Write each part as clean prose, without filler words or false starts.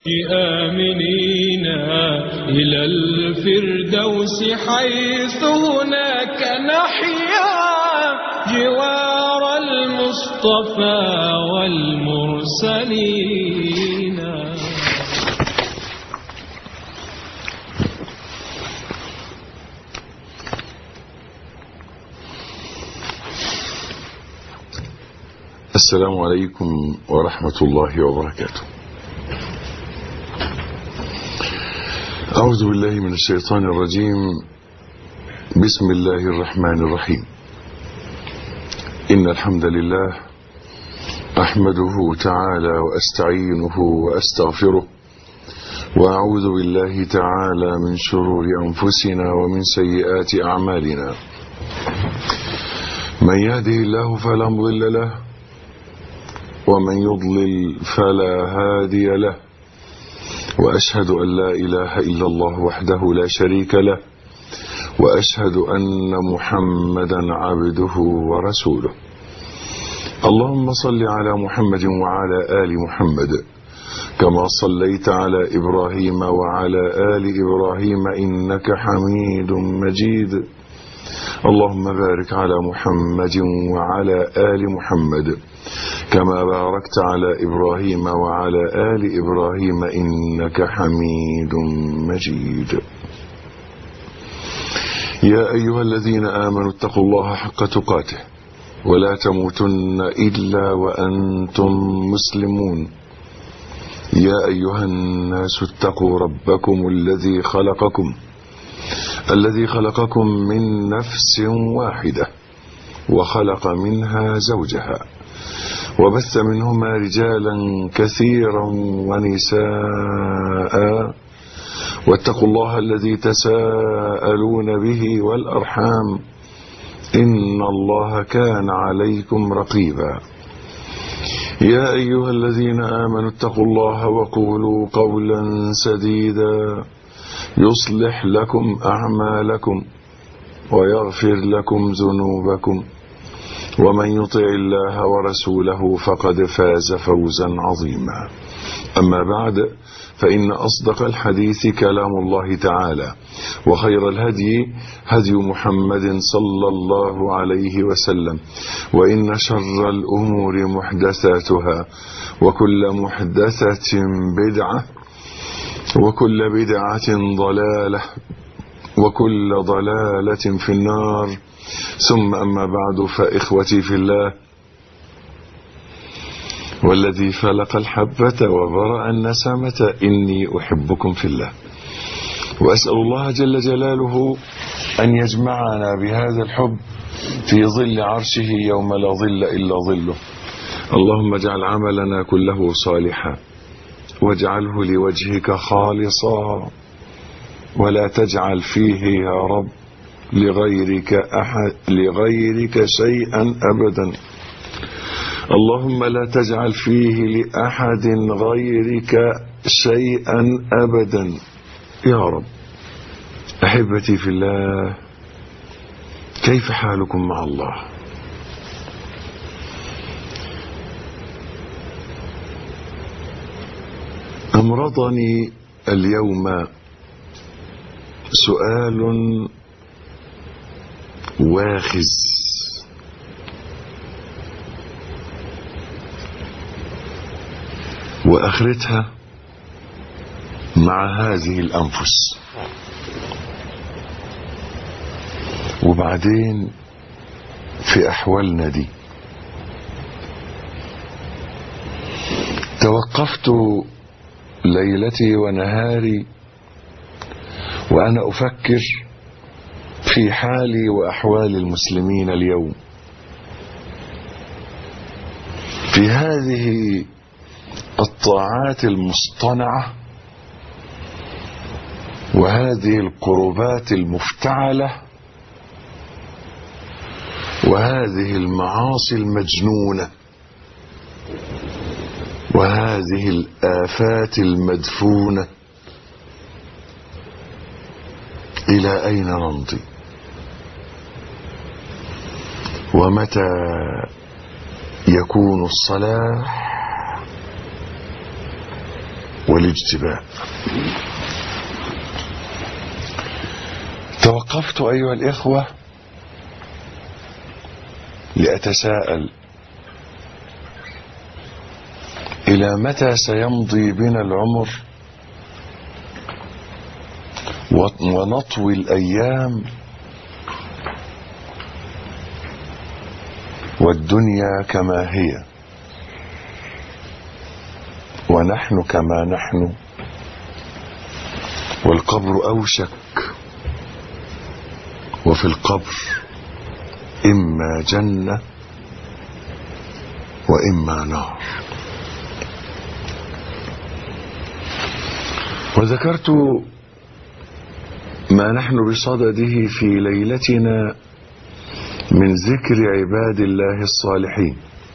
آمنين إلى الفردوس حيث هناك نحيا جوار المصطفى والمرسلين. السلام عليكم ورحمة الله وبركاته. أعوذ بالله من الشيطان الرجيم. بسم الله الرحمن الرحيم. إن الحمد لله أحمده تعالى وأستعينه وأستغفره وأعوذ بالله تعالى من شرور أنفسنا ومن سيئات أعمالنا. من يهده الله فلا مضل له ومن يضلل فلا هادي له، وأشهد أن لا إله إلا الله وحده لا شريك له، وأشهد أن محمدا عبده ورسوله. اللهم صل على محمد وعلى آل محمد كما صليت على إبراهيم وعلى آل إبراهيم إنك حميد مجيد. اللهم بارك على محمد وعلى آل محمد كما باركت على إبراهيم وعلى آل إبراهيم إنك حميد مجيد. يا أيها الذين آمنوا اتقوا الله حق تقاته ولا تموتن إلا وأنتم مسلمون. يا أيها الناس اتقوا ربكم الذي خلقكم من نفس واحدة وخلق منها زوجها وبث منهما رجالا كثيرا ونساء، واتقوا الله الذي تساءلون به والأرحام إن الله كان عليكم رقيبا. يا أيها الذين آمنوا اتقوا الله وقولوا قولا سديدا يصلح لكم أعمالكم ويغفر لكم ذنوبكم، ومن يطع الله ورسوله فقد فاز فوزا عظيما. أما بعد، فإن أصدق الحديث كلام الله تعالى، وخير الهدي هدي محمد صلى الله عليه وسلم، وإن شر الأمور محدثاتها، وكل محدثة بدعة، وكل بدعة ضلالة، وكل ضلالة في النار. ثم أما بعد، فإخوتي في الله، والذي فلق الحبة وبرأ النسمة إني أحبكم في الله، وأسأل الله جل جلاله أن يجمعنا بهذا الحب في ظل عرشه يوم لا ظل إلا ظله. اللهم اجعل عملنا كله صالحا واجعله لوجهك خالصا، ولا تجعل فيه يا رب لغيرك شيئا أبدا. اللهم لا تجعل فيه لأحد غيرك شيئا أبدا يا رب. أحبتي في الله، كيف حالكم مع الله؟ أمرضني اليوم سؤال واخز وآخرتها مع هذه الأنفس، وبعدين في أحوالنا دي. توقفت ليلتي ونهاري وأنا أفكر في حالي وأحوال المسلمين اليوم، في هذه الطاعات المصطنعة وهذه القربات المفتعلة وهذه المعاصي المجنونة وهذه الآفات المدفونة. إلى أين نمضي؟ ومتى يكون الصلاح والاجتباء. توقفت أيها الإخوة لأتساءل إلى متى سيمضي بنا العمر ونطوي الأيام والدنيا كما هي ونحن كما نحن والقبر أوشك وفي القبر إما جنة وإما نار. وذكرت ما نحن بصدده في ليلتنا من ذكر عباد الله الصالحين.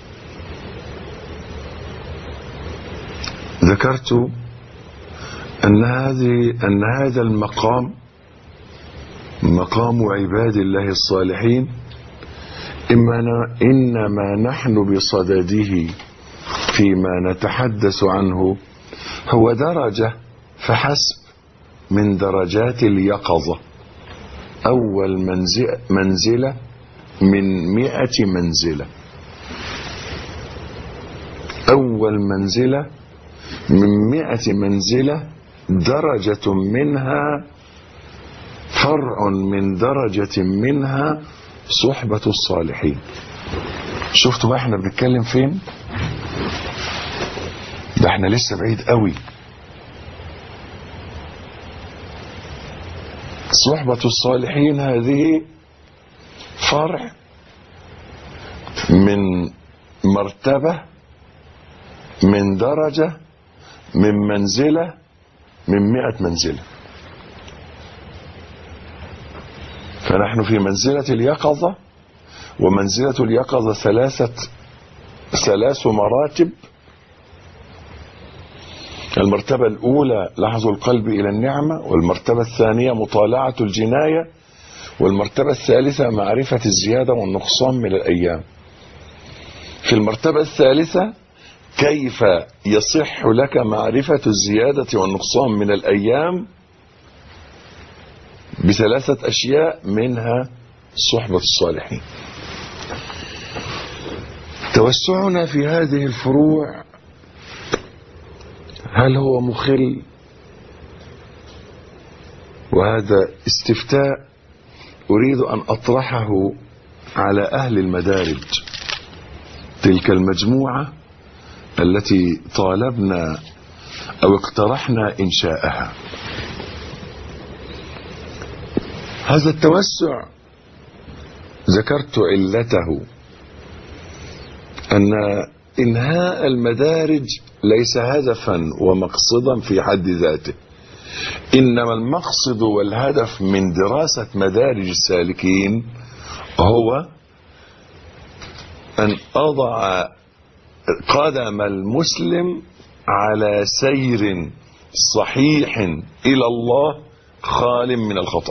ذكرت أن هذا المقام مقام عباد الله الصالحين إنما نحن بصدده فيما نتحدث عنه هو درجة فحسب من درجات اليقظة، أول منزلة من 100 منزلة، أول منزلة من 100 منزلة، درجة منها فرع من درجة منها صحبة الصالحين. شفتوا بقى احنا بنتكلم فين؟ ده احنا لسه بعيد قوي. صحبة الصالحين هذه فرع من مرتبة من درجة من منزلة من 100 منزلة. فنحن في منزلة اليقظة، ومنزلة اليقظة ثلاث مراتب. المرتبة الأولى لحظ القلب إلى النعمة، والمرتبة الثانية مطالعة الجناية، والمرتبة الثالثة معرفة الزيادة والنقصان من الأيام. في المرتبة الثالثة كيف يصح لك معرفة الزيادة والنقصان من الأيام ب3 أشياء، منها صحبة الصالحين. توسعنا في هذه الفروع هل هو مخل؟ وهذا استفتاء أريد أن أطرحه على أهل المدارج، تلك المجموعة التي طالبنا أو اقترحنا إنشاءها. هذا التوسع ذكرت علته، أن إنهاء المدارج ليس هدفا ومقصدا في حد ذاته، إنما المقصد والهدف من دراسة مدارج السالكين هو أن أضع قدم المسلم على سير صحيح إلى الله خال من الخطأ،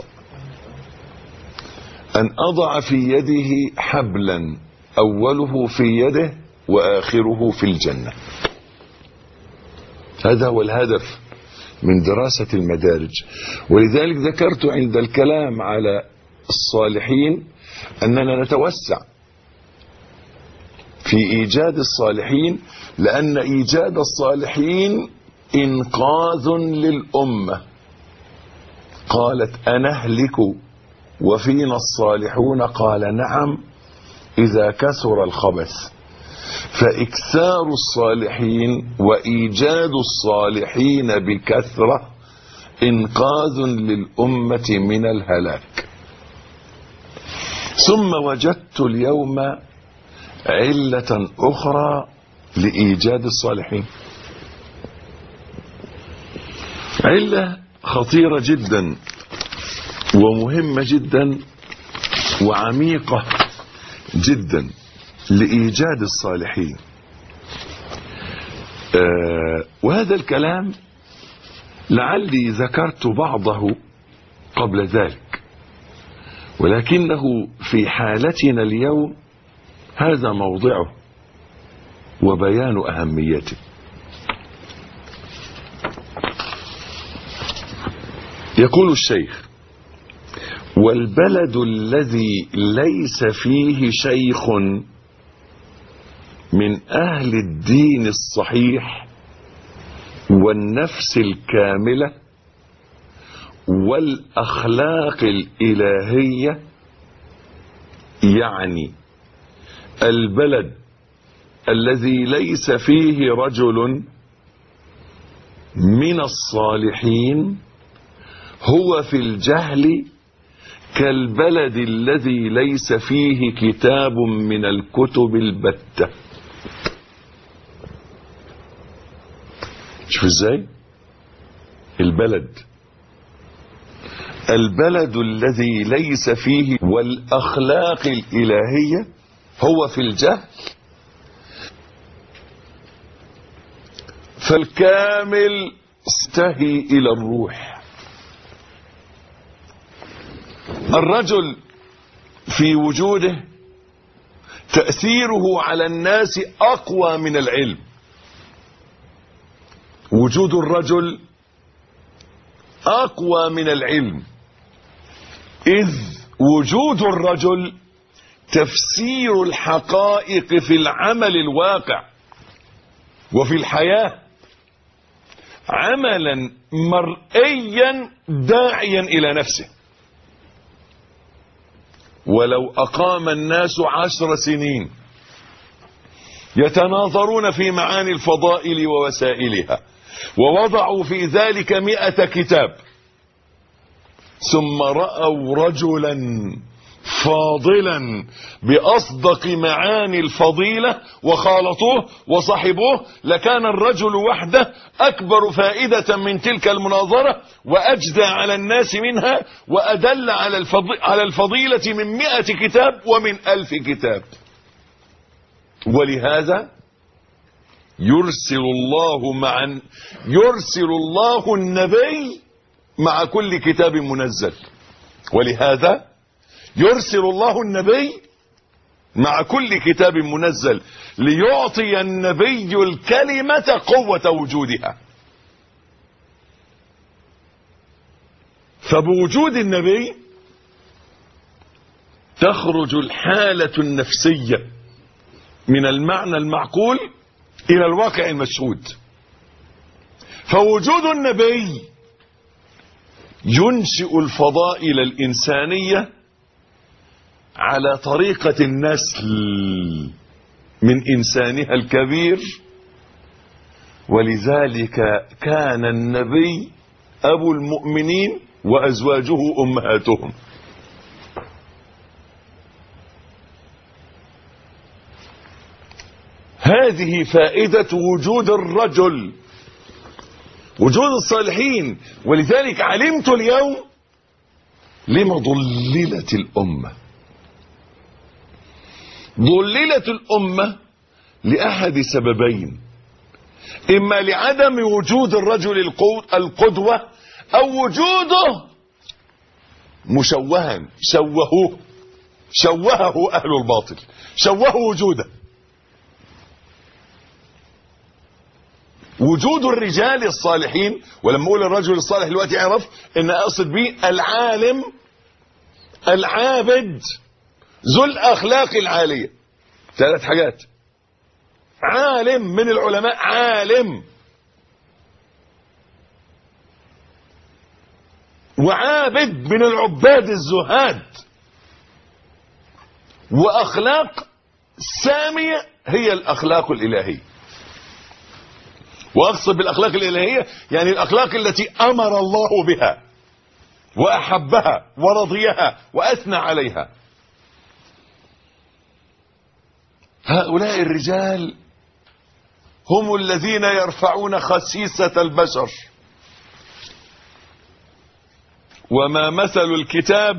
أن أضع في يده حبلا أوله في يده وآخره في الجنة. هذا هو الهدف من دراسة المدارج. ولذلك ذكرت عند الكلام على الصالحين أننا نتوسع في إيجاد الصالحين، لأن إيجاد الصالحين إنقاذ للأمة. قالت أنهلك وفينا الصالحون؟ قال نعم إذا كثر الخبث. فإكثار الصالحين وإيجاد الصالحين بكثرة إنقاذ للأمة من الهلاك. ثم وجدت اليوم علة أخرى لإيجاد الصالحين، علة خطيرة جدا ومهمة جدا وعميقة جدا لإيجاد الصالحين. وهذا الكلام لعلي ذكرت بعضه قبل ذلك، ولكنه في حالتنا اليوم هذا موضعه وبيان أهميته. يقول الشيخ: والبلد الذي ليس فيه شيخ من أهل الدين الصحيح والنفس الكاملة والأخلاق الإلهية، يعني البلد الذي ليس فيه رجل من الصالحين هو في الجهل كالبلد الذي ليس فيه كتاب من الكتب البتة. شوف ازاي البلد الذي ليس فيه والأخلاق الإلهية هو في الجهل، فالكامل استهي إلى الروح. الرجل في وجوده تأثيره على الناس أقوى من العلم. وجود الرجل أقوى من العلم، إذ وجود الرجل تفسير الحقائق في العمل الواقع وفي الحياة، عملا مرئيا داعيا إلى نفسه. ولو أقام الناس 10 سنين يتناظرون في معاني الفضائل ووسائلها ووضعوا في ذلك 100 كتاب، ثم رأوا رجلا فاضلا بأصدق معاني الفضيلة وخالطوه وصحبوه، لكان الرجل وحده أكبر فائدة من تلك المناظرة وأجدى على الناس منها وأدل على الفضيلة من 100 كتاب ومن 1000 كتاب. ولهذا يرسل الله النبي مع كل كتاب منزل. ولهذا يرسل الله النبي مع كل كتاب منزل ليعطي النبي الكلمة قوة وجودها. فبوجود النبي تخرج الحالة النفسية من المعنى المعقول إلى الواقع المشهود. فوجود النبي ينشئ الفضائل الإنسانية على طريقة النسل من إنسانها الكبير. ولذلك كان النبي أبو المؤمنين وأزواجه أمهاتهم. هذه فائدة وجود الرجل، وجود الصالحين. ولذلك علمت اليوم لما ضللت الأمة. ضللت الأمة لأحد سببين: إما لعدم وجود الرجل القدوة، أو وجوده مشوها، شوهه أهل الباطل، شوهوا وجوده. وجود الرجال الصالحين، ولما اقول الرجل الصالح دلوقتي اعرف ان اقصد به العالم العابد ذو الاخلاق العاليه. 3 حاجات: عالم من العلماء، عالم، وعابد من العباد الزهاد، واخلاق ساميه هي الاخلاق الالهيه. واقصد بالاخلاق الالهيه يعني الاخلاق التي امر الله بها واحبها ورضيها واثنى عليها. هؤلاء الرجال هم الذين يرفعون خسيسة البشر. وما مثل الكتاب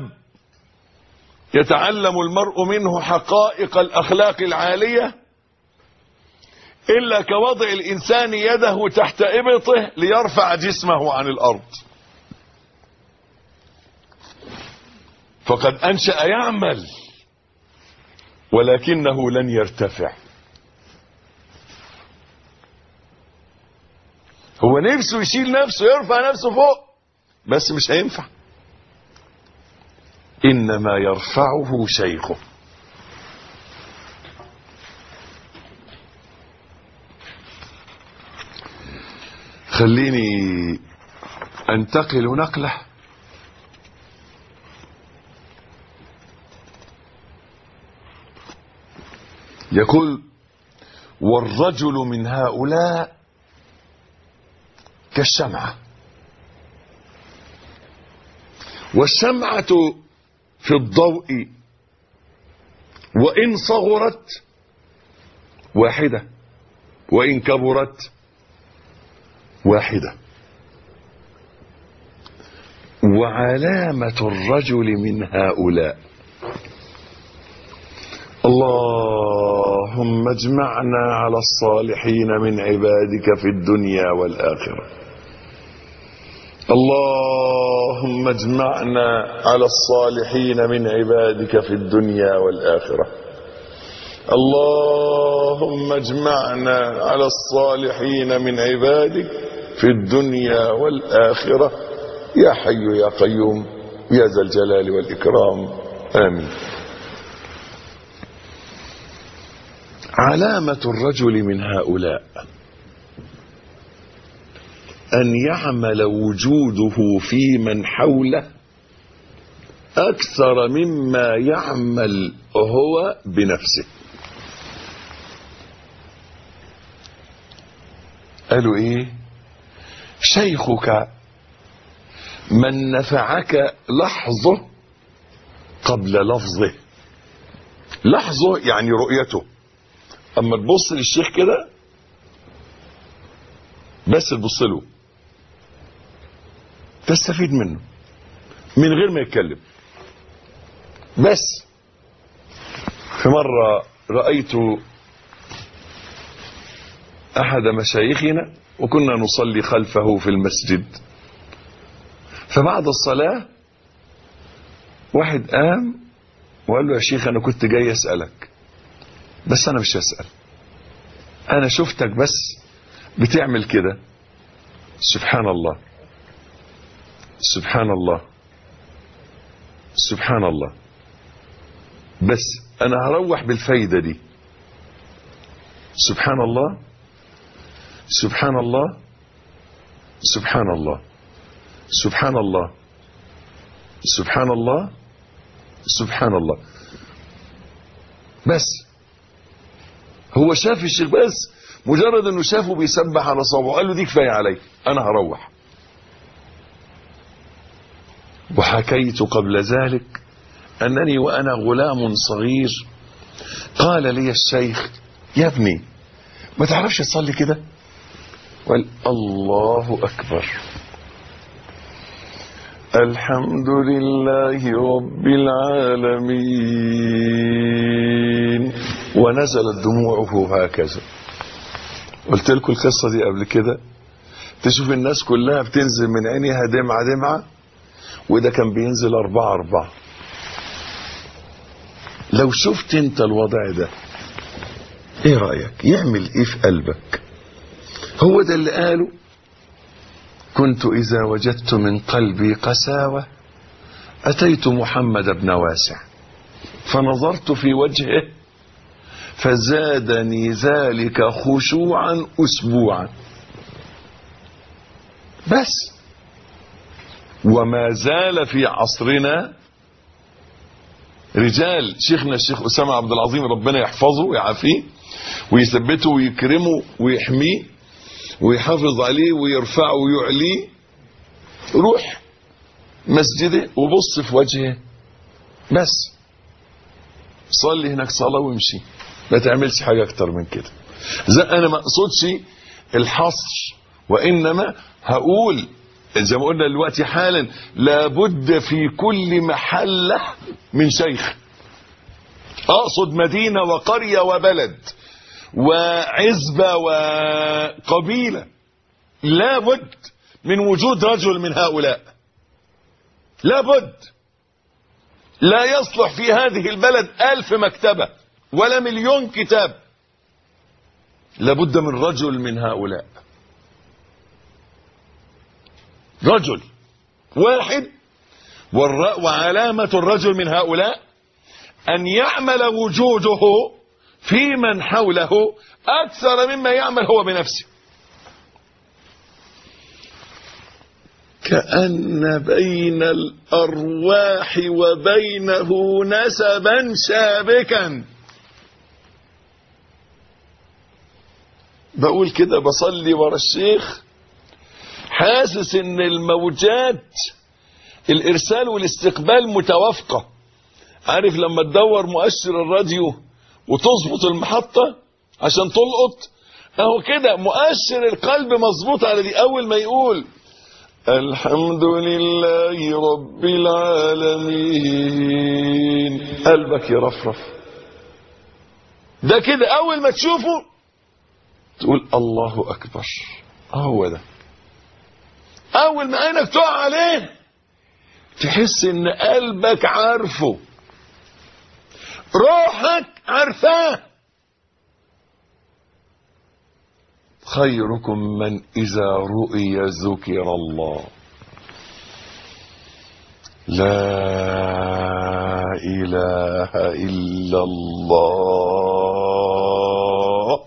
يتعلم المرء منه حقائق الأخلاق العالية إلا كوضع الإنسان يده تحت إبطه ليرفع جسمه عن الأرض. فقد أنشأ يعمل ولكنه لن يرتفع. هو نفسه يشيل نفسه، يرفع نفسه فوق، بس مش هينفع، إنما يرفعه شيخه. خليني أنتقل نقلة يقول: والرجل من هؤلاء كالشمعة، والشمعة في الضوء وإن صغرت واحدة وإن كبرت واحدة. وعلامة الرجل من هؤلاء. اللهم اجمعنا على الصالحين من عبادك في الدنيا والآخرة. اللهم اجمعنا على الصالحين من عبادك في الدنيا والآخرة. اللهم اجمعنا على الصالحين من عبادك في الدنيا والآخرة يا حي يا قيوم يا ذا الجلال والإكرام، آمين. علامة الرجل من هؤلاء أن يعمل وجوده في من حوله أكثر مما يعمل هو بنفسه. قالوا إيه؟ شيخك من نفعك لحظه قبل لفظه. لحظه يعني رؤيته. اما تبص للشيخ كده بس تبص له تستفيد منه من غير ما يتكلم. بس في مرة رأيت أحد مشايخنا وكنا نصلي خلفه في المسجد، فبعد الصلاة واحد قام وقال له: يا شيخ أنا كنت جاي أسألك بس أنا مش هسأل، أنا شفتك بس بتعمل كده. سبحان الله سبحان الله سبحان الله، بس أنا هروح بالفايدة دي. سبحان الله سبحان الله سبحان الله سبحان الله سبحان الله سبحان الله. بس هو شاف الشيخ، بس مجرد انه شافه بيسبح على صوابعه قال له: دي كفايه علي، انا هروح. وحكيت قبل ذلك انني وانا غلام صغير قال لي الشيخ: يا ابني ما تعرفش تصلي كده؟ قال: الله اكبر، الحمد لله رب العالمين، ونزلت دموعه هكذا. قلت لكم القصة دي قبل كده. تشوف الناس كلها بتنزل من عينيها دمعة دمعة، وده كان بينزل 4-4. لو شفت انت الوضع ده ايه رأيك؟ يعمل ايه في قلبك؟ هو ده اللي قاله: كنت إذا وجدت من قلبي قساوة أتيت محمد بن واسع فنظرت في وجهه فزادني ذلك خشوعا أسبوعا. بس وما زال في عصرنا رجال، شيخنا الشيخ أسامة عبد العظيم ربنا يحفظه ويعافيه ويثبته ويكرمه ويحميه ويحافظ عليه ويرفعه ويعليه، روح مسجده وبص في وجهه، بس صلي هناك صلاة وامشي، ما تعملش حاجة اكتر من كده. انا ما اقصدش الحصر، وانما هقول زي ما قلنا دلوقتي حالا لابد في كل محلة من شيخ. اقصد مدينة وقرية وبلد وعزبة وقبيلة، لابد من وجود رجل من هؤلاء. لابد. لا يصلح في هذه البلد 1000 مكتبة ولا 1,000,000 كتاب، لابد من رجل من هؤلاء. رجل واحد، وعلامة الرجل من هؤلاء أن يعمل وجوده في من حوله أكثر مما يعمل هو بنفسه. كأن بين الأرواح وبينه نسبا شابكا. بقول كده بصلي ورا الشيخ حاسس ان الموجات الارسال والاستقبال متوافقة. عارف لما تدور مؤشر الراديو وتظبط المحطة عشان تلقط، اهو كده مؤشر القلب مظبوط على دي. اول ما يقول الحمد لله رب العالمين قلبك يرفرف. ده كده اول ما تشوفه تقول الله اكبر. هو ده اول ما عينك تقع عليه تحس ان قلبك عارفه، روحك عارفاه. خيركم من اذا رؤي ذكر الله. لا اله الا الله.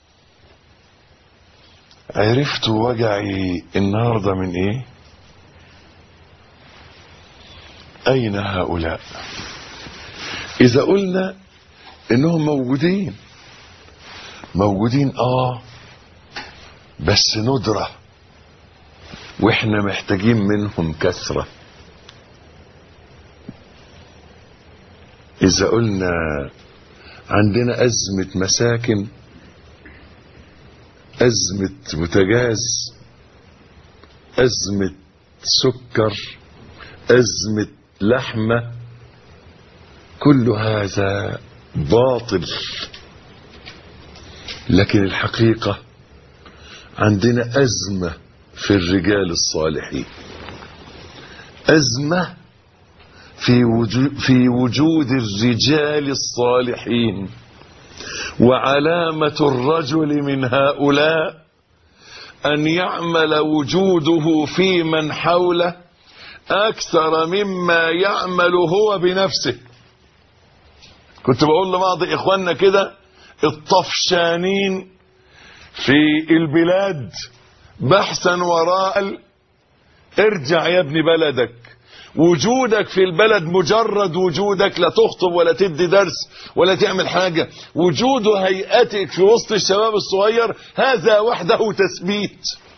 عرفت وجعي النهارده من ايه؟ اين هؤلاء؟ اذا قلنا انهم موجودين بس ندرة، واحنا محتاجين منهم كثرة. اذا قلنا عندنا ازمة مساكن، ازمة بوتاجاز، ازمة سكر، ازمة لحمة، كل هذا باطل. لكن الحقيقة عندنا أزمة في الرجال الصالحين، أزمة في وجود الرجال الصالحين. وعلامة الرجل من هؤلاء أن يعمل وجوده في من حوله أكثر مما يعمل هو بنفسه. كنت بقول لبعض إخواننا كده الطفشانين في البلاد بحثا وراء ارجع يا ابن بلدك. وجودك في البلد، مجرد وجودك، لا تخطب ولا تدي درس ولا تعمل حاجة، وجود هيئتك في وسط الشباب الصغير، هذا وحده تثبيت،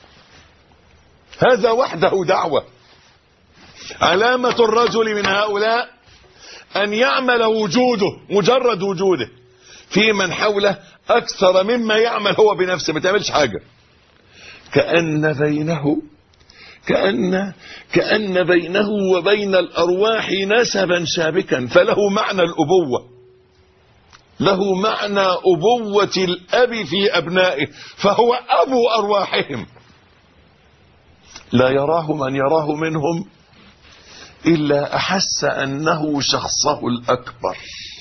هذا وحده دعوة. علامة الرجل من هؤلاء أن يعمل وجوده، مجرد وجوده، في من حوله أكثر مما يعمل هو بنفسه. ما تعملش حاجة. كأن بينه وبين الأرواح نسبا شابكا، فله معنى الأبوة، له معنى أبوة الأب في أبنائه، فهو أبو أرواحهم. لا يراه من يراه منهم إلا أحس أنه شخصه الأكبر.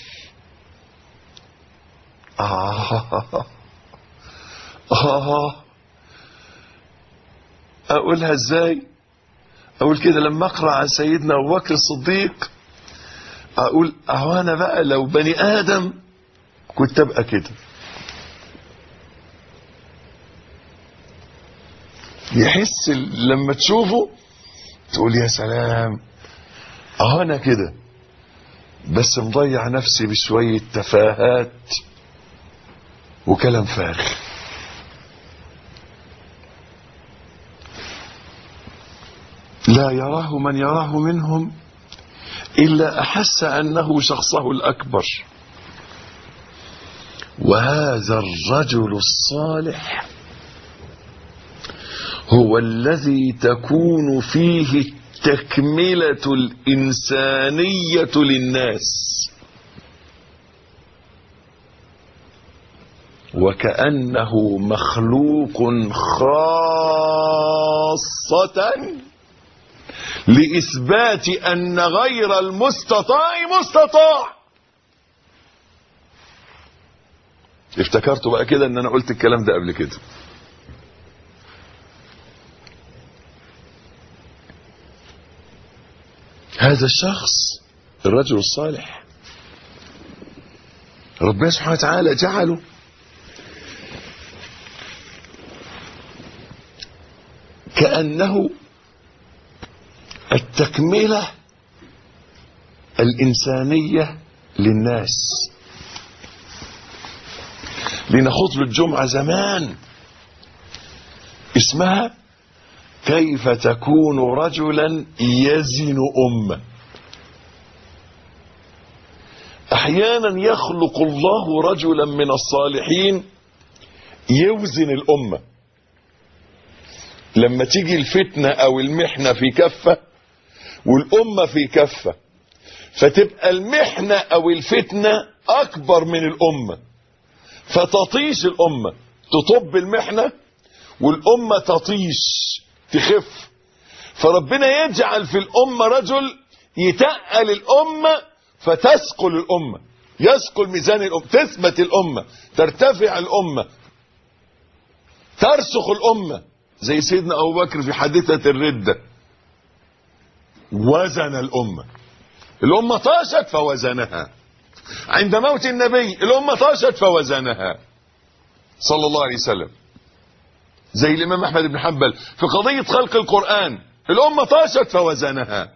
أقولها إزاي؟ أقول كده لما أقرأ عن سيدنا أبو بكر الصديق أقول أنا بقى لو بني آدم كنت أبقى كده. يحس لما تشوفه تقول يا سلام، أنا كده، بس مضيع نفسي بشوية تفاهات وكلام فارغ. لا يراه من يراه منهم إلا أحس أنه شخصه الأكبر. وهذا الرجل الصالح هو الذي تكون فيه التكملة الإنسانية للناس، وكأنه مخلوق خاصة لإثبات أن غير المستطاع مستطاع. افتكرت بقى كده ان انا قلت الكلام ده قبل كده. هذا الشخص الرجل الصالح ربنا سبحانه وتعالى جعله كأنه التكملة الإنسانية للناس. لنا خطبة الجمعة زمان اسمها كيف تكون رجلا يزن أمة. أحيانا يخلق الله رجلا من الصالحين يوزن الأمة. لما تيجي الفتنة أو المحنة في كفة والأمة في كفة، فتبقى المحنة أو الفتنة أكبر من الأمة، فتطيش الأمة، تطب المحنة والأمة تطيش تخف. فربنا يجعل في الأمة رجل يتقل الأمة فتثقل الأمة، يثقل ميزان الأمة، تثبت الأمة، ترتفع الأمة، ترسخ الأمة. زي سيدنا أبو بكر في حادثة الردة، وزن الأمة طاشت فوزنها. عند موت النبي الأمة طاشت فوزنها صلى الله عليه وسلم. زي الإمام أحمد بن حنبل في قضية خلق القرآن، الأمة طاشت فوزنها.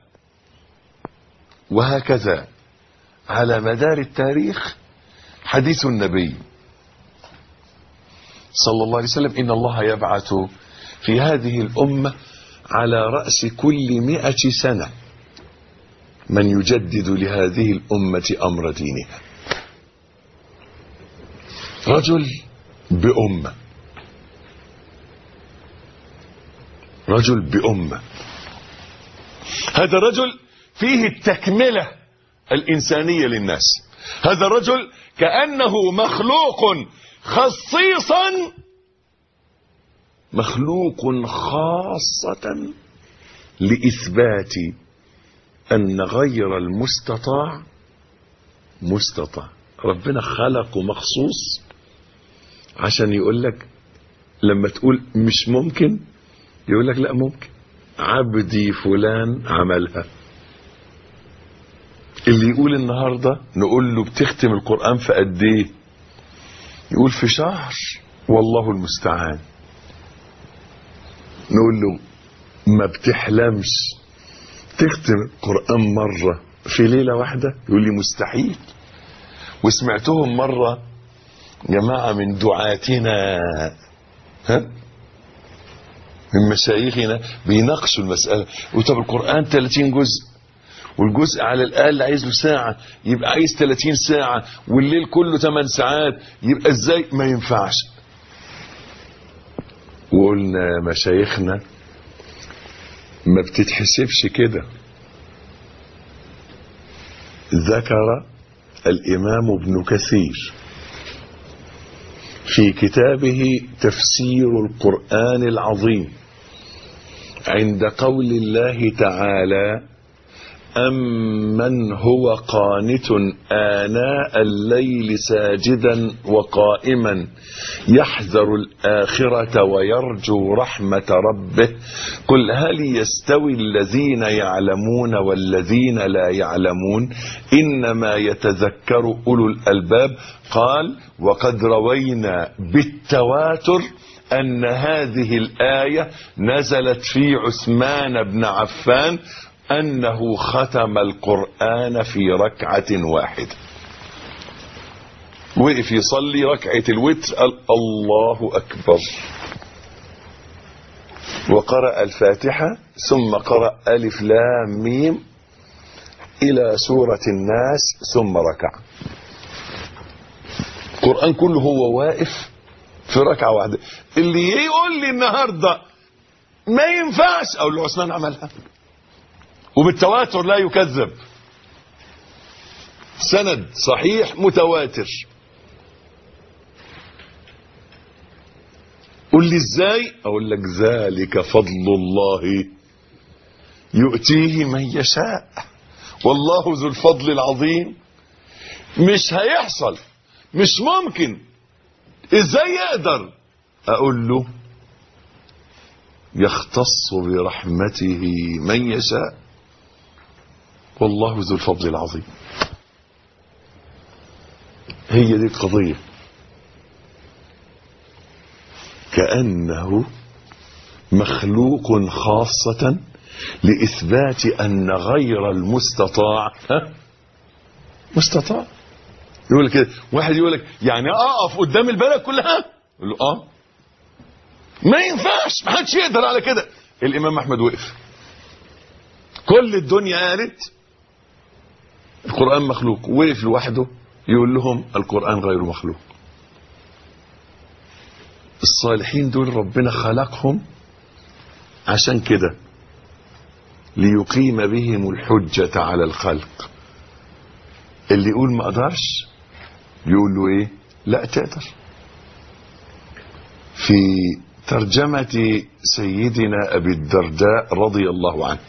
وهكذا على مدار التاريخ حديث النبي صلى الله عليه وسلم: إن الله يبعث في هذه الأمة على رأس كل 100 سنة من يجدد لهذه الأمة أمر دينها. رجل بأمة، رجل بأمة. هذا الرجل فيه التكملة الإنسانية للناس. هذا الرجل كأنه مخلوق خصيصا، مخلوق خاصة لإثبات أن غير المستطاع مستطاع. ربنا خلقه مخصوص عشان يقول لك لما تقول مش ممكن يقول لك لا ممكن، عبدي فلان عملها. اللي يقول النهاردة نقول له بتختم القرآن في قد ايه؟ يقول في شهر والله المستعان. نقول له ما بتحلمش تختم القرآن مرة في ليلة واحدة؟ يقول لي مستحيل. وسمعتهم مرة جماعة من دعاتنا من مشايخنا بيناقشوا المسألة، وطب القرآن 30 جزء والجزء على الأقل عايز له ساعة، يبقى عايز 30 ساعة والليل كله 8 ساعات، يبقى ازاي؟ ما ينفعش. وقلنا مشايخنا ما بتتحسبش كده. ذكر الإمام ابن كثير في كتابه تفسير القرآن العظيم عند قول الله تعالى: أمن هو قانت آناء الليل ساجدا وقائما يحذر الآخرة ويرجو رحمة ربه قل هل يستوي الذين يعلمون والذين لا يعلمون إنما يتذكر أولو الألباب. قال: وقد روينا بالتواتر أن هذه الآية نزلت في عثمان بن عفان أنه ختم القرآن في ركعة واحدة. وقف يصلي ركعة الوتر قال الله أكبر، وقرأ الفاتحة ثم قرأ ألف لام ميم إلى سورة الناس ثم ركع. القرآن كله هو واقف في ركعة واحدة. اللي يقول لي النهاردة ما ينفعش أقول له عثمان عملها، وبالتواتر لا يكذب، سند صحيح متواتر. قل لي ازاي؟ اقول لك ذلك فضل الله يؤتيه من يشاء والله ذو الفضل العظيم. مش هيحصل، مش ممكن، ازاي يقدر؟ اقول له يختص برحمته من يشاء والله ذو الفضل العظيم. هي دي القضية، كأنه مخلوق خاصة لإثبات أن غير المستطاع مستطاع. يقول كده واحد يقول لك يعني أقف قدام البلد كلها، يقول له ما ينفعش، ما حدش يقدر على كده. الإمام أحمد وقف، كل الدنيا قالت القرآن مخلوق، وقف لوحده يقول لهم القرآن غير مخلوق. الصالحين دول ربنا خلقهم عشان كده، ليقيم بهم الحجة على الخلق. اللي يقول ما اقدرش يقول له ايه؟ لا تقدر. في ترجمة سيدنا أبي الدرداء رضي الله عنه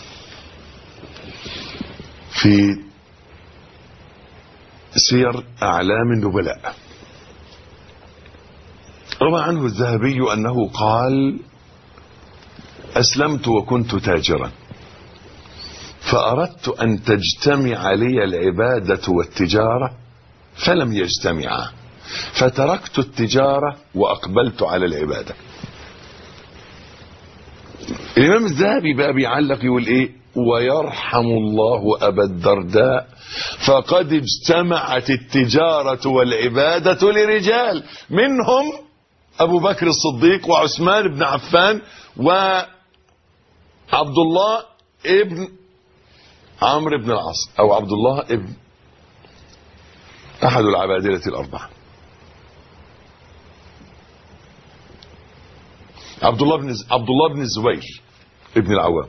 في سير أعلام النبلاء، روى عنه الذهبي أنه قال: أسلمت وكنت تاجرا، فأردت أن تجتمع لي العبادة والتجارة فلم يجتمعا، فتركت التجارة وأقبلت على العبادة. الإمام الذهبي بقى بيعلق يقول إيه: ويرحم الله أبا الدرداء، فقد اجتمعت التجارة والعبادة لرجال، منهم أبو بكر الصديق وعثمان بن عفان وعبد الله ابن عمرو بن العاص، أو عبد الله ابن أحد العبادلة الأربعة، عبد الله بن الزبير ابن العوام.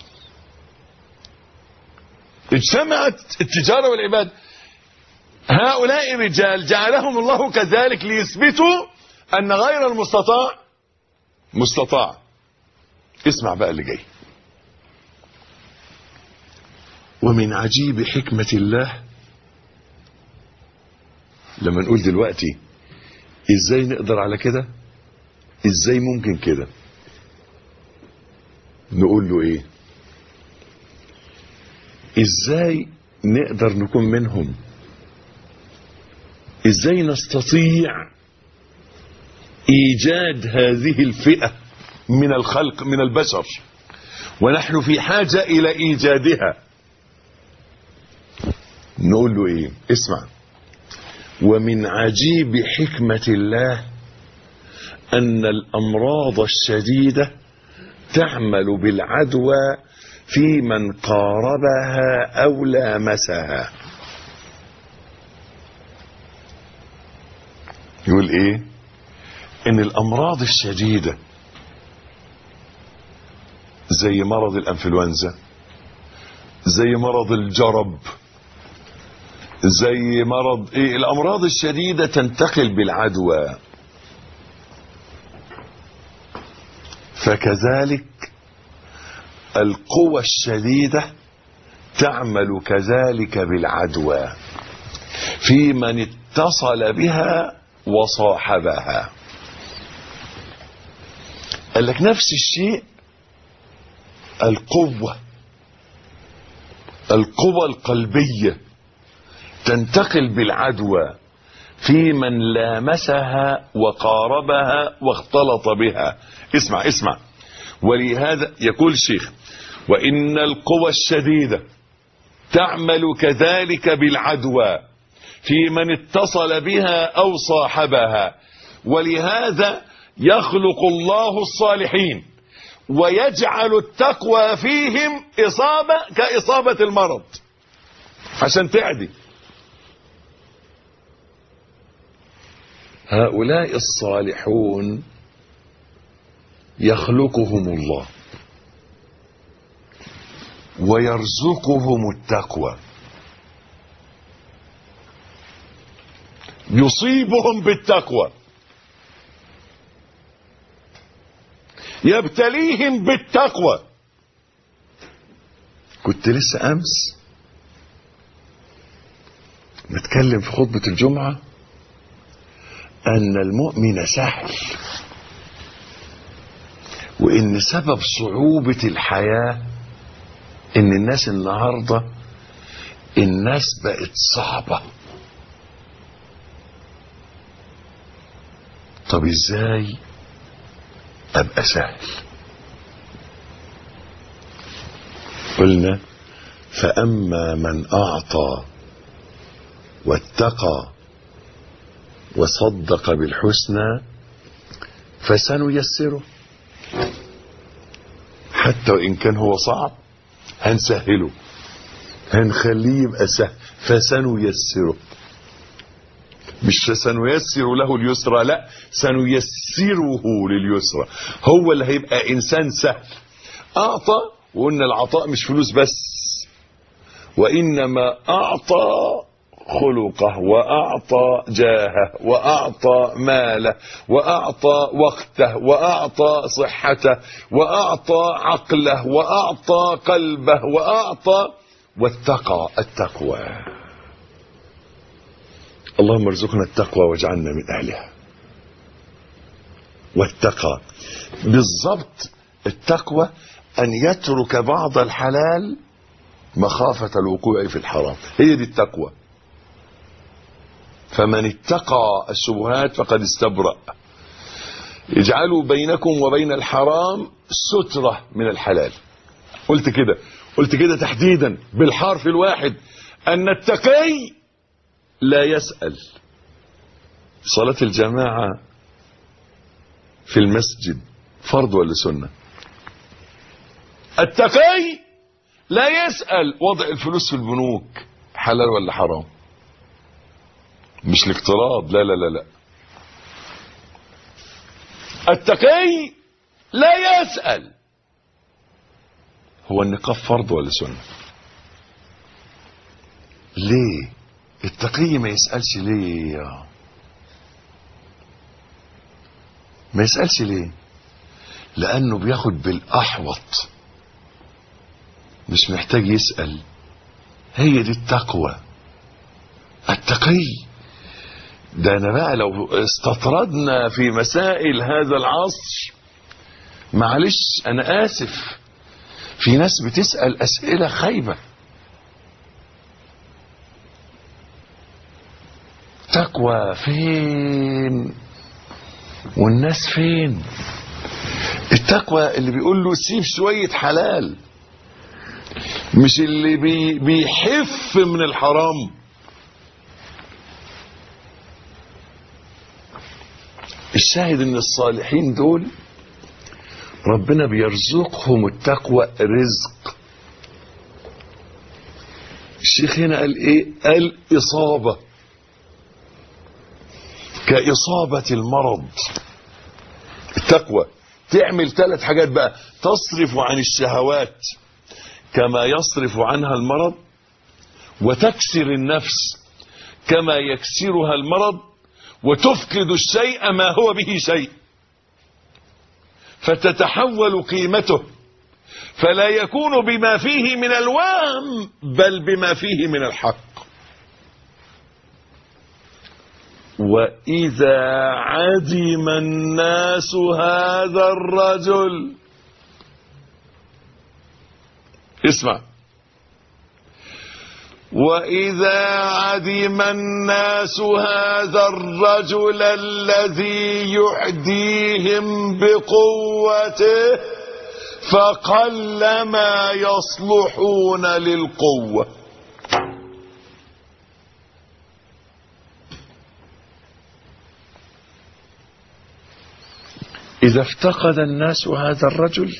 اجتمعت التجارة والعبادة. هؤلاء الرجال جعلهم الله كذلك ليثبتوا أن غير المستطاع مستطاع. اسمع بقى اللي جاي. ومن عجيب حكمة الله، لما نقول دلوقتي ازاي نقدر على كده، ازاي ممكن كده، نقول له ايه؟ ازاي نقدر نكون منهم؟ ازاي نستطيع ايجاد هذه الفئة من الخلق من البشر ونحن في حاجة الى ايجادها؟ نقول له ايه؟ اسمع. ومن عجيب حكمة الله أن الأمراض الشديدة تعمل بالعدوى في من قاربها أو لامسها. يقول إيه؟ إن الأمراض الشديدة زي مرض الأنفلونزا، زي مرض الجرب، زي مرض إيه، الأمراض الشديدة تنتقل بالعدوى. فكذلك القوى الشديدة تعمل كذلك بالعدوى في من اتصل بها وصاحبها. قال لك نفس الشيء القوة القلبية تنتقل بالعدوى في من لامسها وقاربها واختلط بها. اسمع. ولهذا يقول الشيخ: وإن القوى الشديدة تعمل كذلك بالعدوى في من اتصل بها أو صاحبها، ولهذا يخلق الله الصالحين ويجعل التقوى فيهم إصابة كإصابة المرض عشان تعدي. هؤلاء الصالحون يخلقهم الله ويرزقهم التقوى، يصيبهم بالتقوى، يبتليهم بالتقوى. كنت لسه أمس نتكلم في خطبة الجمعة أن المؤمن سهل، وإن سبب صعوبة الحياة إن الناس النهاردة الناس بقت صعبة. طب ازاي ابقى سهل؟ قلنا فأما من أعطى واتقى وصدق بالحسنى فسنيسره، حتى وإن كان هو صعب هنسهله، هنخليه يبقى سهل. فسنيسره، مش سنيسر له اليسرى، لا، سنيسره لليسرى. هو اللي هيبقى إنسان سهل. أعطى، وقلنا العطاء مش فلوس بس، وإنما أعطى خلقه، وأعطى جاهه، وأعطى ماله، وأعطى وقته، وأعطى صحته، وأعطى عقله، وأعطى قلبه، وأعطى واتقى. التقوى، اللهم ارزقنا التقوى واجعلنا من أهلها. واتقى بالضبط، التقوى أن يترك بعض الحلال مخافة الوقوع في الحرام، هي دي التقوى. فمن اتقى الشبهات فقد استبرأ. اجعلوا بينكم وبين الحرام سترة من الحلال. قلت كده تحديدا بالحرف الواحد، أن التقي لا يسأل. صلاة الجماعة في المسجد فرض ولا سنة؟ التقي لا يسأل وضع الفلوس في البنوك حلال ولا حرام، مش الاقتراض، لا لا لا لا. التقي لا يسأل هو النقاب فرض ولا سنة. ليه التقي ما يسألش؟ ليه ما يسألش ليه؟ لأنه بياخد بالأحوط، مش محتاج يسأل. هي دي التقوى. التقي ده أنا بقى لو استطردنا في مسائل هذا العصر، معلش أنا آسف، في ناس بتسأل أسئلة خايبة. تقوى فين والناس فين؟ التقوى اللي بيقول له سيب شوية حلال، مش اللي بيحف من الحرام. الشاهد ان الصالحين دول ربنا بيرزقهم التقوى رزق. الشيخ هنا قال ايه؟ قال اصابة، كاصابة المرض. التقوى تعمل 3 حاجات بقى: تصرف عن الشهوات كما يصرف عنها المرض، وتكسر النفس كما يكسرها المرض، وتفقد الشيء ما هو به شيء، فتتحول قيمته، فلا يكون بما فيه من الوهم بل بما فيه من الحق. وإذا عدم الناس هذا الرجل، اسمع، وإذا عدم الناس هذا الرجل الذي يعديهم بقوته فقلما يصلحون للقوة. إذا افتقد الناس هذا الرجل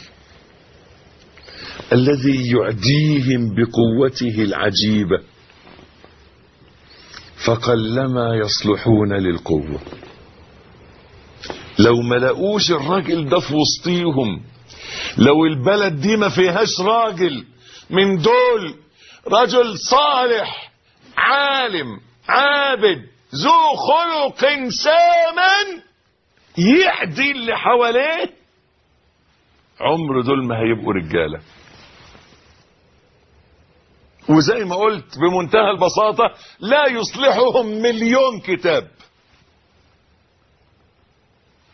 الذي يعديهم بقوته العجيبة فقلما يصلحون للقوة. لو ما لقوش الراجل ده في وسطيهم، لو البلد دي ما فيهاش راجل من دول، رجل صالح عالم عابد ذو خلق سامن يعدي اللي حواليه، عمر دول ما هيبقوا رجالة. وزي ما قلت بمنتهى البساطة، لا يصلحهم 1,000,000 كتاب.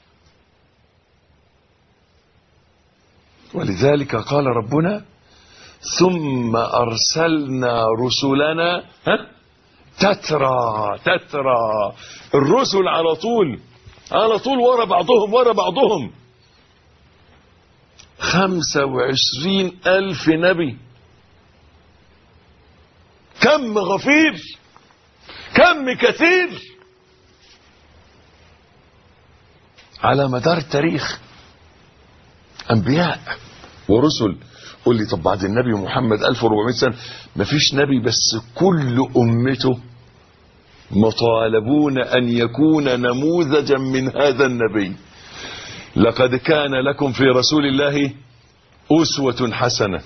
ولذلك قال ربنا: ثم أرسلنا رسلنا تترى الرسل على طول ورا بعضهم 25,000 نبي. كم غفير، كم كثير على مدار التاريخ، أنبياء ورسل. قل لي طب بعد النبي محمد 1400 سنة مفيش نبي؟ بس كل أمته مطالبون أن يكون نموذجا من هذا النبي. لقد كان لكم في رسول الله أسوة حسنة.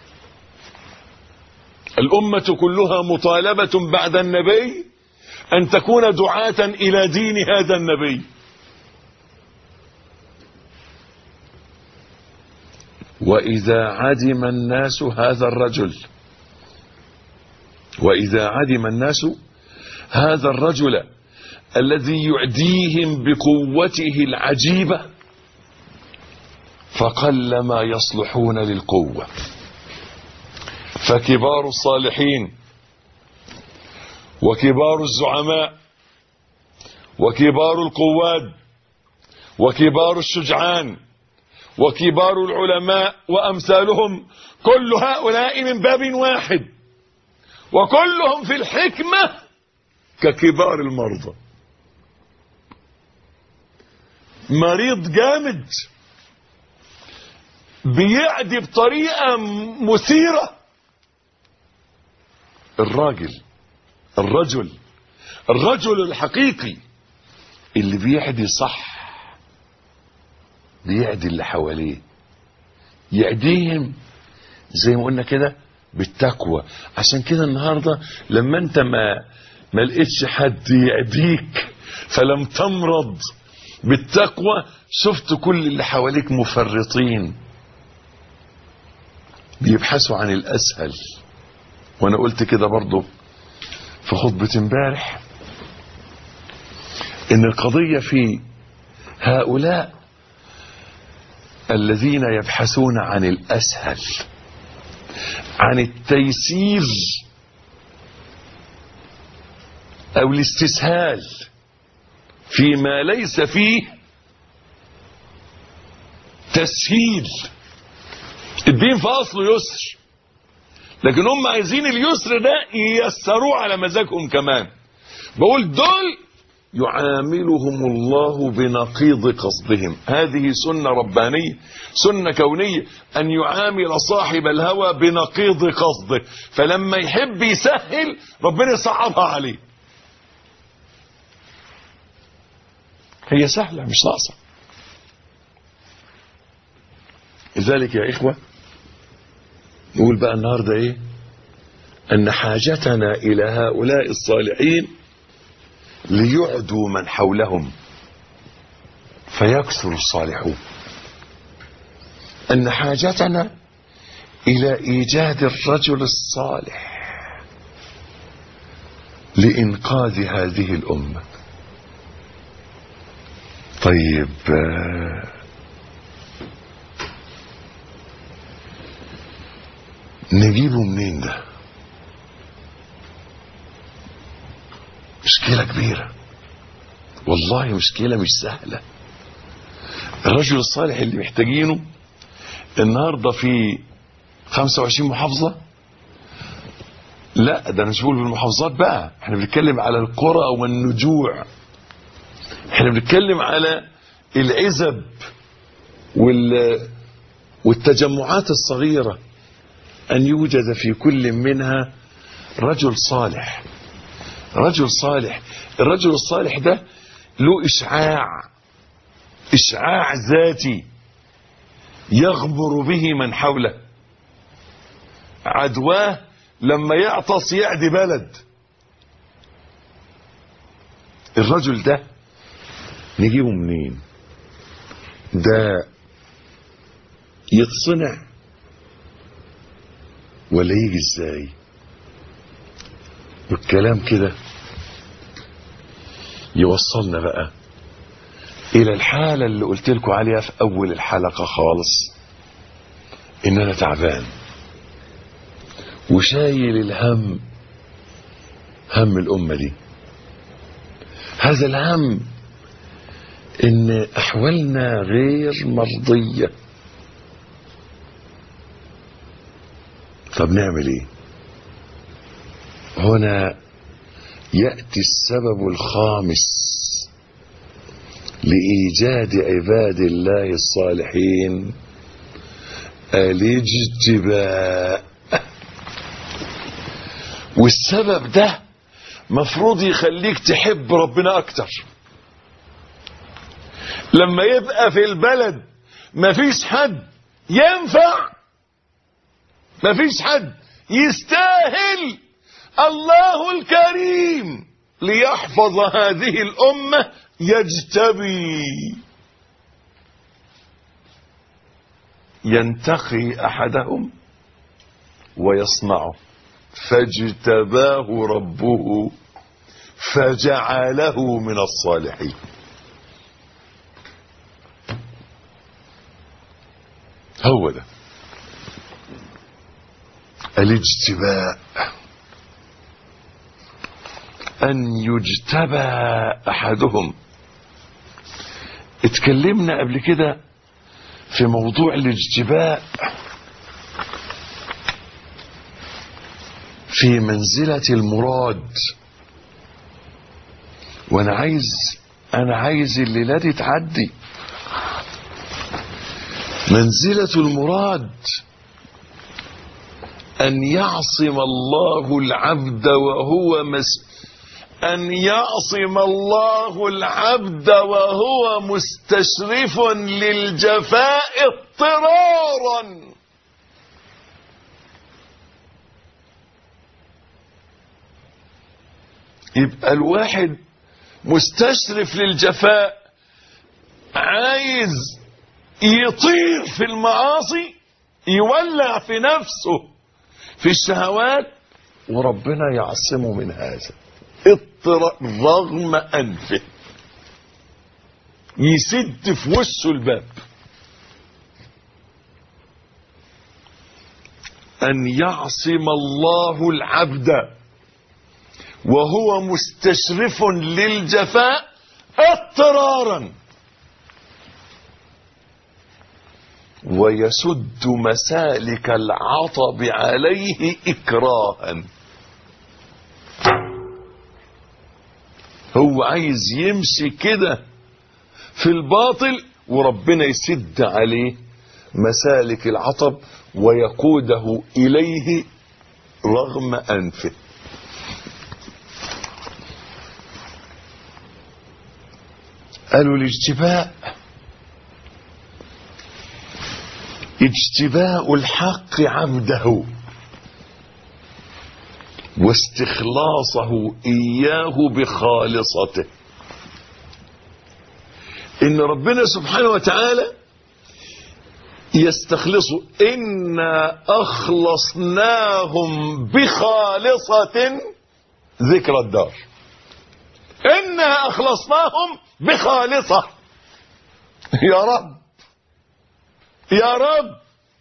الأمة كلها مطالبة بعد النبي أن تكون دعاة إلى دين هذا النبي. وإذا عدم الناس هذا الرجل الذي يعديهم بقوته العجيبة فقلما يصلحون للقوة. فكبار الصالحين وكبار الزعماء وكبار القواد وكبار الشجعان وكبار العلماء وأمثالهم كل هؤلاء من باب واحد، وكلهم في الحكمة ككبار المرضى. مريض جامد بيعدي بطريقة مثيرة، الرجل الحقيقي اللي بيعدي صح، بيعدي اللي حواليه، يعديهم زي ما قلنا كده بالتقوى. عشان كده النهاردة لما انت ما لقيتش حد يعديك فلم تمرض بالتقوى، شفت كل اللي حواليك مفرطين بيبحثوا عن الأسهل. وانا قلت كده برضو في خطبة امبارح ان القضية في هؤلاء الذين يبحثون عن الأسهل، عن التيسير أو الاستسهال فيما ليس فيه تسهيل. الدين في أصله يسر، لكن هم عايزين اليسر ده ييسروه على مزاجهم كمان. بقول دول يعاملهم الله بنقيض قصدهم. هذه سنة ربانية، سنة كونية، أن يعامل صاحب الهوى بنقيض قصده. فلما يحب يسهل ربنا يصعبها عليه. هي سهلة مش ناقصة. لذلك يا إخوة نقول بقى النهاردة إيه؟ أن حاجتنا إلى هؤلاء الصالحين ليعدوا من حولهم فيكثر الصالحون. أن حاجتنا إلى إيجاد الرجل الصالح لإنقاذ هذه الأمة. طيب نجيبه منين ده؟ مشكلة كبيرة والله، مشكلة مش سهلة. الرجل الصالح اللي محتاجينه النهاردة في 25 محافظة. لا ده انا مش بقول بالمحافظات بقى، احنا بنتكلم على القرى والنجوع، احنا بنتكلم على العزب والتجمعات الصغيرة. أن يوجد في كل منها رجل صالح. رجل صالح، الرجل الصالح ده له إشعاع ذاتي يغمر به من حوله. عدواه لما يعطس يعدي بلد. الرجل ده نجيبه منين؟ ده يتصنع ولا يجي ازاي؟ والكلام كده يوصلنا بقى الى الحالة اللي قلت لكم عليها في اول الحلقة خالص، ان انا تعبان وشايل الهم، هم الأمة دي. هذا الهم إن أحوالنا غير مرضية. طب نعمل إيه؟ هنا يأتي السبب الخامس لإيجاد عباد الله الصالحين: الاجتباء. والسبب ده مفروض يخليك تحب ربنا أكتر. لما يبقى في البلد مفيش حد ينفع، مفيش حد يستاهل، الله الكريم ليحفظ هذه الأمة يجتبي، ينتقي أحدهم ويصنعه. فاجتباه ربه فجعله من الصالحين. هو ده الاجتباء، أن يجتبى أحدهم. اتكلمنا قبل كده في موضوع الاجتباء في منزلة المراد، وانا عايز الليلة دي تعدي. منزلة المراد أن يعصم الله العبد وهو مستشرف للجفاء اضطرارا. يبقى الواحد مستشرف للجفاء، عايز يطير في المعاصي، يولع في نفسه في الشهوات، وربنا يعصمه من هذا رغم أنفه، يسد في وشه الباب. أن يعصم الله العبد وهو مستشرف للجفاء اضطرارا، ويسد مسالك العطب عليه إكراها. هو عايز يمشي كده في الباطل، وربنا يسد عليه مسالك العطب ويقوده إليه رغم أنفه. قالوا الاجتباء اجتباء الحق عبده واستخلاصه إياه بخالصته. إن ربنا سبحانه وتعالى يستخلصه. إنا أخلصناهم بخالصة ذكر الدار. إنا أخلصناهم بخالصة. يا رب يا رب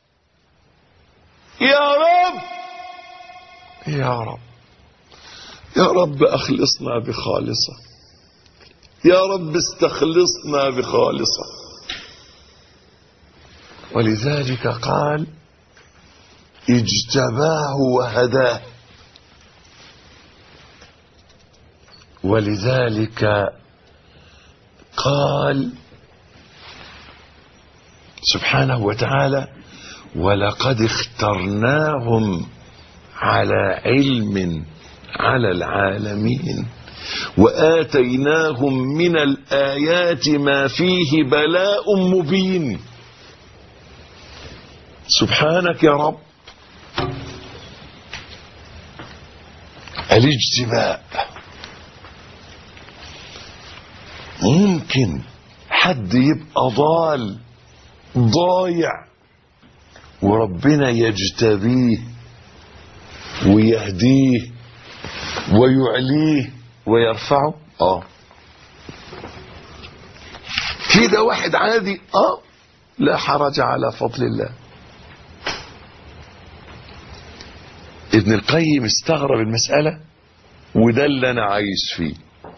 يا رب يا رب يا رب أخلصنا بخالصة، يا رب استخلصنا بخالصة. ولذلك قال اجتباه وهداه. ولذلك قال سبحانه وتعالى ولقد اخترناهم على علم على العالمين وآتيناهم من الآيات ما فيه بلاء مبين. سبحانك يا رب. الاجتباء. ممكن حد يبقى ضايع وربنا يجتبيه ويهديه ويعليه ويرفعه. كده واحد عادي لا حرج على فضل الله. ابن القيم استغرب المسألة، وده اللي انا عايش فيه.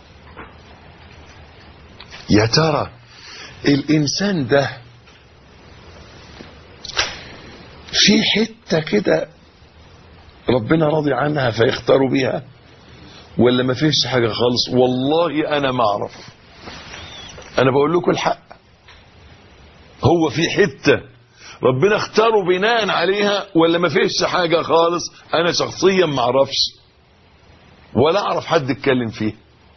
يا ترى الانسان ده في حتة كده ربنا راضي عنها فيختاروا بيها، ولا ما فيش حاجة خالص؟ والله انا ما اعرف، انا بقول لكم الحق. هو في حتة ربنا اختاره بناء عليها، ولا ما فيش حاجة خالص؟ انا شخصيا ما اعرفش، ولا اعرف حد يتكلم فيه.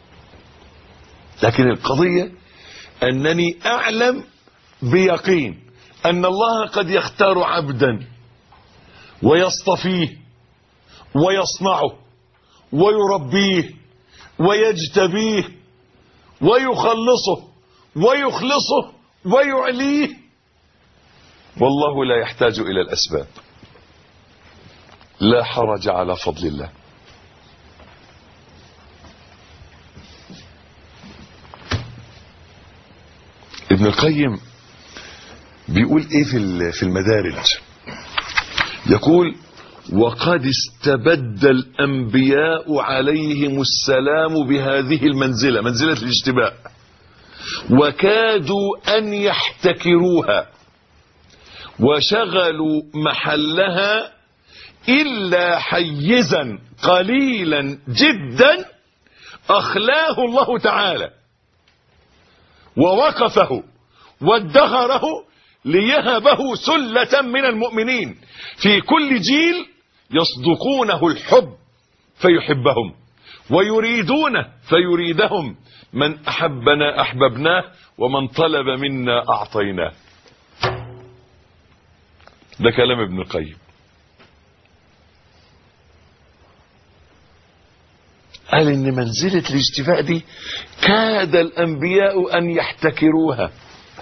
لكن القضية انني اعلم بيقين ان الله قد يختار عبدا ويصطفيه ويصنعه ويربيه ويجتبيه ويخلصه ويخلصه ويعليه، والله لا يحتاج الى الاسباب. لا حرج على فضل الله. ابن القيم بيقول ايه في المدارج؟ يقول: وقد استبد الانبياء عليهم السلام بهذه المنزلة، منزلة الاجتباء، وكادوا ان يحتكروها وشغلوا محلها الا حيزا قليلا جدا اخلاه الله تعالى ووقفه وادخره ليهبه سلة من المؤمنين في كل جيل يصدقونه الحب فيحبهم، ويريدونه فيريدهم، من أحبنا أحببناه، ومن طلب منا أعطيناه. ده كلام ابن القيم. قال إن منزلة الاجتباء دي كاد الأنبياء أن يحتكروها،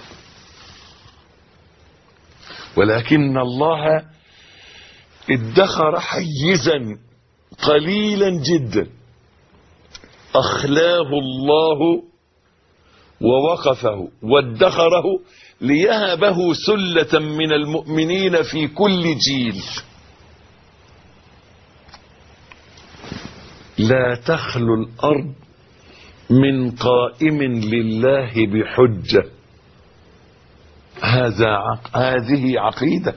ولكن الله ادخر حيزا قليلا جدا أخلاه الله ووقفه وادخره ليهبه سلة من المؤمنين في كل جيل. لا تخلو الأرض من قائم لله بحجة. هذه عقيدة،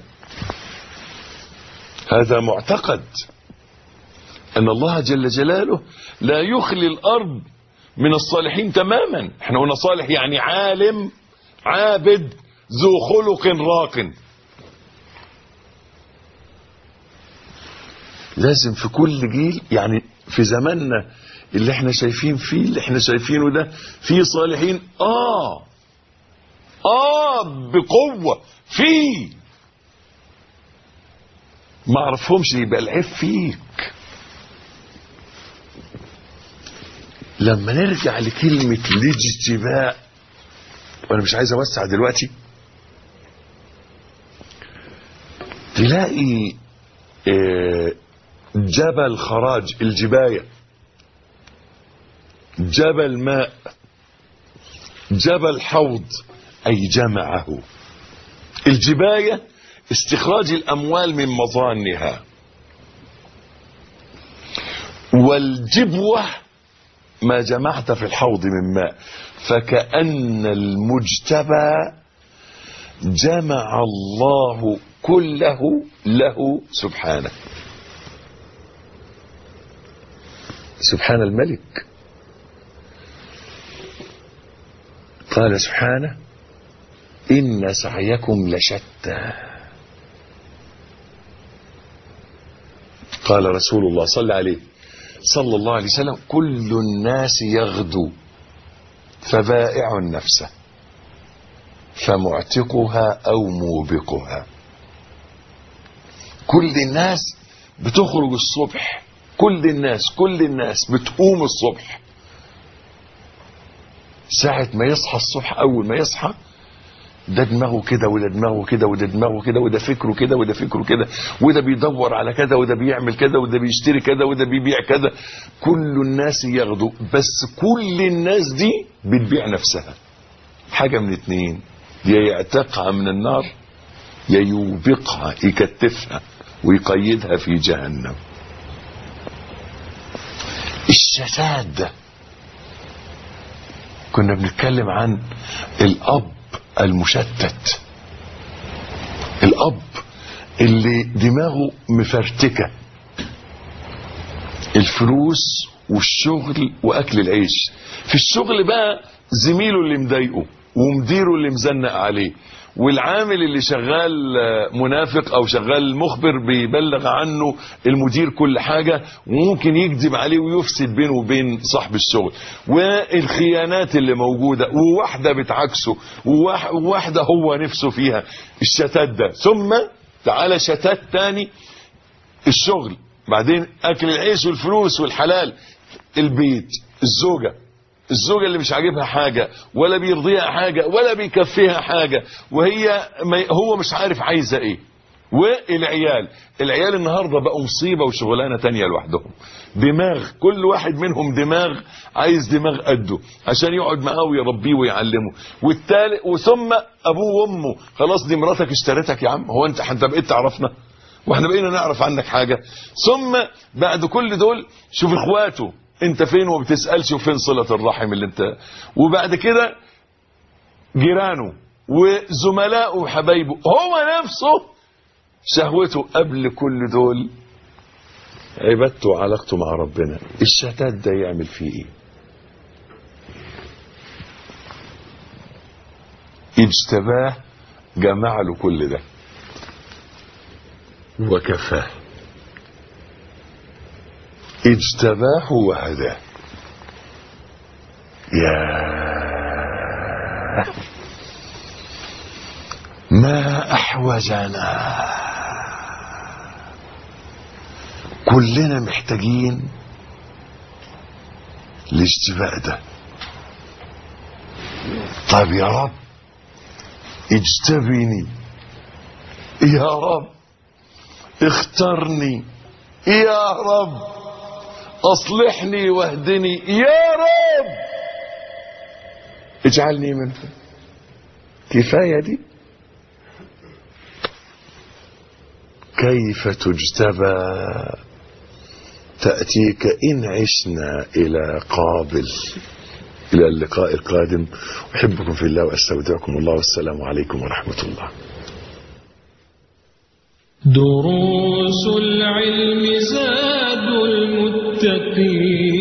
هذا معتقد أن الله جل جلاله لا يخلي الأرض من الصالحين تماما. احنا قلنا صالح يعني عالم عابد ذو خلق راق. لازم في كل جيل، يعني في زماننا اللي احنا شايفين فيه، اللي احنا شايفينه ده، في صالحين بقوة، في ما اعرفهمش، يبقى العيب فيك. لما نرجع لكلمة الاجتباء، وانا مش عايز اوسع دلوقتي، تلاقي جبل خراج، الجباية، جبل ماء، جبل حوض، أي جمعه. الجباية استخراج الأموال من مظانها، والجبوة ما جمعت في الحوض من ماء. فكأن المجتبى جمع الله كله له سبحانه. سبحان الملك. قال سبحانه: إن سعيكم لشتى. قال رسول الله صلى الله عليه وسلم: كل الناس يغدو فبائع نفسه فمعتقها أو موبقها. كل الناس بتخرج الصبح، كل الناس بتقوم الصبح، ساعة ما يصحى الصبح، أول ما يصحى ده دماغه كده، وده دماغه كده، وده دماغه كده، وده فكره كده، وده فكره كده، وده بيدور على كذا، وده بيعمل كذا، وده بيشتري كذا، وده بيبيع كذا. كل الناس يغدو، بس كل الناس دي بتبيع نفسها. حاجة من اتنين: يا يعتقها من النار، يا يوبقها، يكتفها ويقيدها في جهنم. الشتات ده. كنا بنتكلم عن الأب المشتت، الأب اللي دماغه مفرتكة، الفلوس والشغل وأكل العيش. في الشغل بقى زميله اللي مضايقه ومديره اللي مزنق عليه، والعامل اللي شغال منافق او شغال مخبر بيبلغ عنه المدير كل حاجة وممكن يكذب عليه ويفسد بينه وبين صاحب الشغل، والخيانات اللي موجودة، وواحدة بتعكسه، وواحدة هو نفسه فيها. الشتات ده. ثم تعالى شتات تاني، الشغل، بعدين اكل العيش والفلوس والحلال، البيت، الزوجة اللي مش عاجبها حاجة ولا بيرضيها حاجة ولا بيكفيها حاجة، هو مش عارف عايزة ايه. والعيال النهاردة بقوا مصيبة وشغلانة تانية لوحدهم. دماغ، كل واحد منهم دماغ، عايز دماغ قده عشان يقعد معاه ويربيه ويعلمه. وثم ابوه وامه، خلاص دي مراتك اشتريتك يا عم، هو انت بقيت تعرفنا واحنا بقينا نعرف عنك حاجة؟ ثم بعد كل دول شوف اخواته، انت فين وما بتسألش، وفين صلة الرحم اللي انت، وبعد كده جيرانه وزملائه وحبايبه، هو نفسه شهوته قبل كل دول عبادته وعلاقته مع ربنا. الشتات ده يعمل فيه ايه؟ اجتباه، جمع له كل ده وكفاه. اجتباه وهداه. يا ما احوجنا، كلنا محتاجين الاجتباء ده. طيب يا رب اجتبني، يا رب اخترني، يا رب اصلحني واهدني، يا رب اجعلني منه. كفاية دي. كيف تجتبى تأتيك إن عشنا إلى قابل. إلى اللقاء القادم، أحبكم في الله وأستودعكم الله، والسلام عليكم ورحمة الله. دروس العلم زاد المتقين.